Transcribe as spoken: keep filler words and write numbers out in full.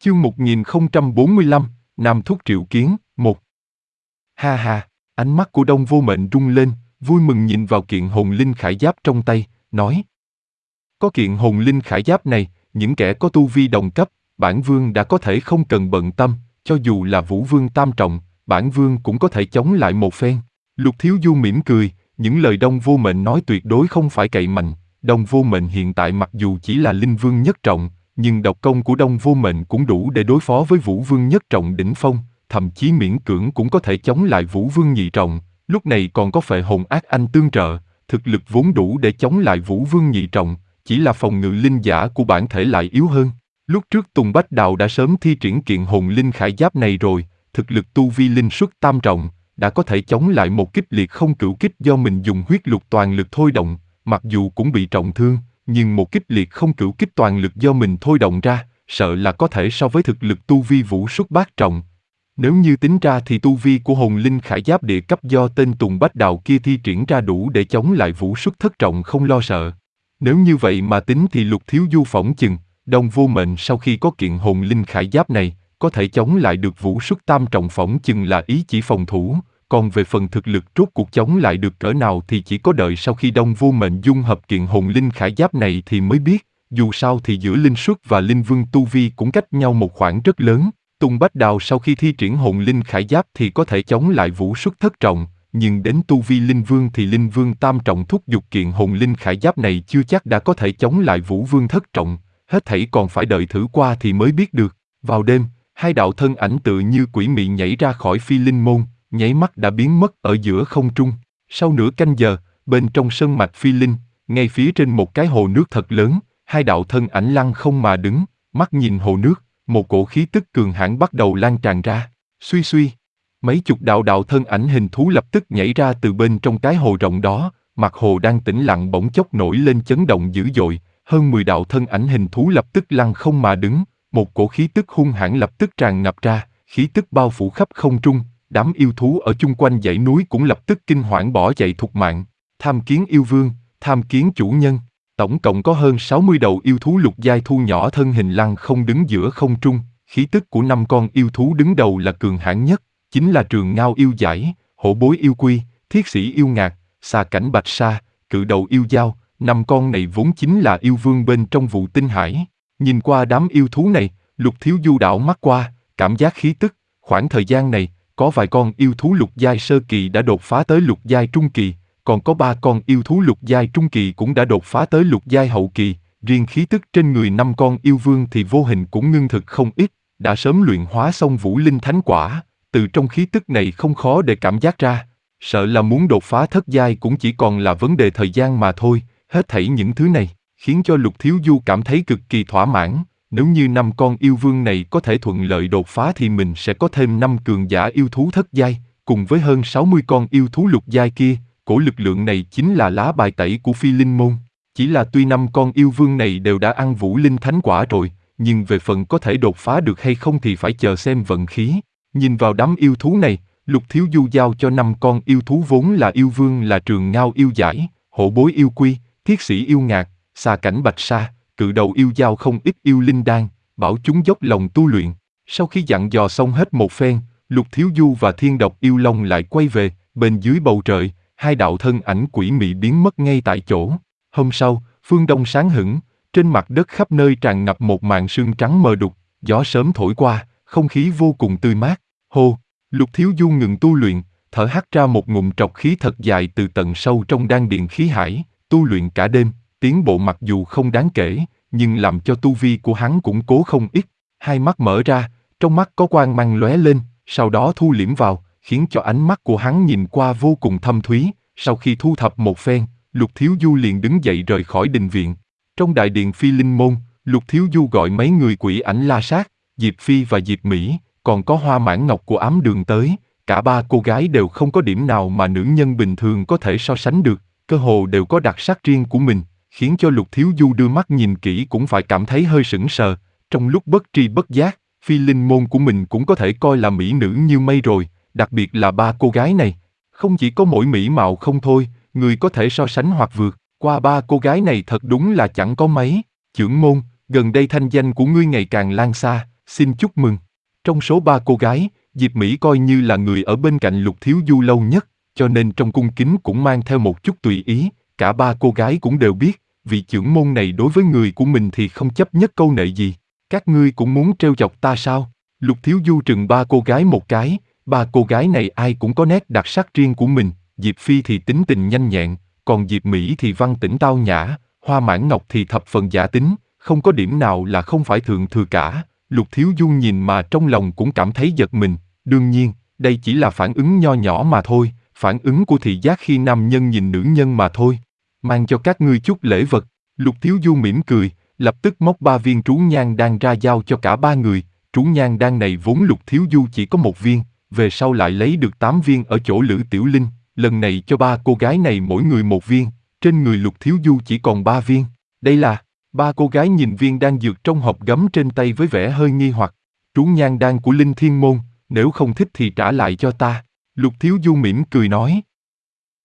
Chương một nghìn không trăm bốn mươi lăm, Nam Thúc Triệu Kiến, một. Ha ha, ánh mắt của Đông Vô Mệnh rung lên, vui mừng nhìn vào kiện hồn linh khải giáp trong tay, nói. Có kiện hồn linh khải giáp này, những kẻ có tu vi đồng cấp, bản vương đã có thể không cần bận tâm, cho dù là Vũ Vương tam trọng, bản vương cũng có thể chống lại một phen. Lục Thiếu Du mỉm cười, những lời Đông Vô Mệnh nói tuyệt đối không phải cậy mạnh. Đông Vô Mệnh hiện tại mặc dù chỉ là linh vương nhất trọng, nhưng độc công của Đông Vô Mệnh cũng đủ để đối phó với Vũ Vương nhất trọng đỉnh phong, thậm chí miễn cưỡng cũng có thể chống lại Vũ Vương nhị trọng, lúc này còn có phệ hồn ác anh tương trợ, thực lực vốn đủ để chống lại Vũ Vương nhị trọng, chỉ là phòng ngự linh giả của bản thể lại yếu hơn. Lúc trước Tùng Bách Đạo đã sớm thi triển kiện hồn linh khải giáp này rồi, thực lực tu vi linh xuất tam trọng, đã có thể chống lại một kích liệt không cửu kích do mình dùng huyết lục toàn lực thôi động, mặc dù cũng bị trọng thương, nhưng một kích liệt không cửu kích toàn lực do mình thôi động ra, sợ là có thể so với thực lực tu vi vũ xuất bát trọng. Nếu như tính ra thì tu vi của hồn linh khải giáp địa cấp do tên Tùng Bách Đạo kia thi triển ra đủ để chống lại vũ xuất thất trọng không lo sợ. Nếu như vậy mà tính thì Lục Thiếu Du phỏng chừng, Đông Vô Mệnh sau khi có kiện hồn linh khải giáp này, có thể chống lại được vũ xuất tam trọng phỏng chừng là ý chỉ phòng thủ, còn về phần thực lực rốt cuộc chống lại được cỡ nào thì chỉ có đợi sau khi Đông Vô Mệnh dung hợp kiện hồn linh khải giáp này thì mới biết, dù sao thì giữa linh xuất và linh vương tu vi cũng cách nhau một khoảng rất lớn. Tùng Bách Đào sau khi thi triển hồn linh khải giáp thì có thể chống lại vũ xuất thất trọng, nhưng đến tu vi linh vương thì linh vương tam trọng thúc giục kiện hồn linh khải giáp này chưa chắc đã có thể chống lại vũ vương thất trọng, hết thảy còn phải đợi thử qua thì mới biết được. Vào đêm, hai đạo thân ảnh tựa như quỷ mị nhảy ra khỏi phi linh môn, nháy mắt đã biến mất ở giữa không trung. Sau nửa canh giờ, bên trong sơn mạch phi linh, ngay phía trên một cái hồ nước thật lớn, hai đạo thân ảnh lăng không mà đứng, mắt nhìn hồ nước, một cổ khí tức cường hãn bắt đầu lan tràn ra. Suy suy, mấy chục đạo đạo thân ảnh hình thú lập tức nhảy ra từ bên trong cái hồ rộng đó, mặt hồ đang tĩnh lặng bỗng chốc nổi lên chấn động dữ dội, hơn mười đạo thân ảnh hình thú lập tức lăng không mà đứng, một cổ khí tức hung hãn lập tức tràn ngập ra, khí tức bao phủ khắp không trung, đám yêu thú ở chung quanh dãy núi cũng lập tức kinh hoảng bỏ chạy thục mạng. Tham kiến yêu vương, tham kiến chủ nhân. Tổng cộng có hơn sáu mươi đầu yêu thú lục giai thu nhỏ thân hình lăng không đứng giữa không trung, khí tức của năm con yêu thú đứng đầu là cường hãn nhất, chính là Trường Ngao yêu giải, Hổ Bối yêu quy, Thiết Sĩ yêu ngạc, Xà Cảnh bạch sa, Cự Đầu yêu dao, năm con này vốn chính là yêu vương bên trong Vụ Tinh Hải. Nhìn qua đám yêu thú này, Lục Thiếu Du đảo mắt qua, cảm giác khí tức, khoảng thời gian này, có vài con yêu thú lục giai sơ kỳ đã đột phá tới lục giai trung kỳ, còn có ba con yêu thú lục giai trung kỳ cũng đã đột phá tới lục giai hậu kỳ, riêng khí tức trên người năm con yêu vương thì vô hình cũng ngưng thực không ít, đã sớm luyện hóa xong Vũ Linh Thánh Quả, từ trong khí tức này không khó để cảm giác ra, sợ là muốn đột phá thất giai cũng chỉ còn là vấn đề thời gian mà thôi. Hết thảy những thứ này, khiến cho Lục Thiếu Du cảm thấy cực kỳ thỏa mãn, nếu như năm con yêu vương này có thể thuận lợi đột phá thì mình sẽ có thêm năm cường giả yêu thú thất giai, cùng với hơn sáu mươi con yêu thú lục giai kia, cổ lực lượng này chính là lá bài tẩy của phi linh môn. Chỉ là tuy năm con yêu vương này đều đã ăn Vũ Linh Thánh Quả rồi, nhưng về phần có thể đột phá được hay không thì phải chờ xem vận khí. Nhìn vào đám yêu thú này, Lục Thiếu Du giao cho năm con yêu thú vốn là yêu vương là Trường Ngao yêu giải, Hổ Bối yêu quy, Thiết Sĩ yêu ngạc, Xà Cảnh bạch sa, Cự Đầu yêu dao không ít yêu linh đan, bảo chúng dốc lòng tu luyện. Sau khi dặn dò xong hết một phen, Lục Thiếu Du và Thiên Độc yêu long lại quay về, bên dưới bầu trời, hai đạo thân ảnh quỷ mị biến mất ngay tại chỗ. Hôm sau, phương đông sáng hửng, trên mặt đất khắp nơi tràn ngập một màn sương trắng mờ đục, gió sớm thổi qua, không khí vô cùng tươi mát. Hô, Lục Thiếu Du ngừng tu luyện, thở hắt ra một ngụm trọc khí thật dài từ tận sâu trong đan điền khí hải, tu luyện cả đêm, tiến bộ mặc dù không đáng kể, nhưng làm cho tu vi của hắn củng cố không ít. Hai mắt mở ra, trong mắt có quang mang lóe lên, sau đó thu liễm vào, khiến cho ánh mắt của hắn nhìn qua vô cùng thâm thúy. Sau khi thu thập một phen, Lục Thiếu Du liền đứng dậy rời khỏi đình viện. Trong đại điện phi linh môn, Lục Thiếu Du gọi mấy người quỷ ảnh La Sát, Diệp Phi và Diệp Mỹ, còn có Hoa Mãn Ngọc của Ám Đường tới. Cả ba cô gái đều không có điểm nào mà nữ nhân bình thường có thể so sánh được, cơ hồ đều có đặc sắc riêng của mình, khiến cho Lục Thiếu Du đưa mắt nhìn kỹ cũng phải cảm thấy hơi sững sờ. Trong lúc bất tri bất giác, phi linh môn của mình cũng có thể coi là mỹ nữ như mây rồi, đặc biệt là ba cô gái này. Không chỉ có mỗi mỹ mạo không thôi, người có thể so sánh hoặc vượt qua ba cô gái này thật đúng là chẳng có mấy. Chưởng môn, gần đây thanh danh của ngươi ngày càng lan xa, xin chúc mừng. Trong số ba cô gái, Diệp Mỹ coi như là người ở bên cạnh Lục Thiếu Du lâu nhất, cho nên trong cung kính cũng mang theo một chút tùy ý, cả ba cô gái cũng đều biết, vị trưởng môn này đối với người của mình thì không chấp nhất câu nệ gì. Các ngươi cũng muốn trêu chọc ta sao? Lục Thiếu Du trừng ba cô gái một cái, ba cô gái này ai cũng có nét đặc sắc riêng của mình, Diệp Phi thì tính tình nhanh nhẹn, còn Diệp Mỹ thì văn tĩnh tao nhã, Hoa Mãn Ngọc thì thập phần giả tính, không có điểm nào là không phải thượng thừa cả. Lục Thiếu Du nhìn mà trong lòng cũng cảm thấy giật mình, đương nhiên, đây chỉ là phản ứng nho nhỏ mà thôi, phản ứng của thị giác khi nam nhân nhìn nữ nhân mà thôi. Mang cho các ngươi chút lễ vật. Lục Thiếu Du mỉm cười, lập tức móc ba viên trú nhang đan ra giao cho cả ba người. Trú nhang đan này vốn Lục Thiếu Du chỉ có một viên, về sau lại lấy được tám viên ở chỗ Lữ Tiểu Linh, lần này cho ba cô gái này mỗi người một viên, trên người Lục Thiếu Du chỉ còn ba viên. Đây là... Ba cô gái nhìn viên đan dược trong hộp gấm trên tay với vẻ hơi nghi hoặc. Trú nhang đan của Linh Thiên Môn, nếu không thích thì trả lại cho ta. Lục Thiếu Du mỉm cười nói.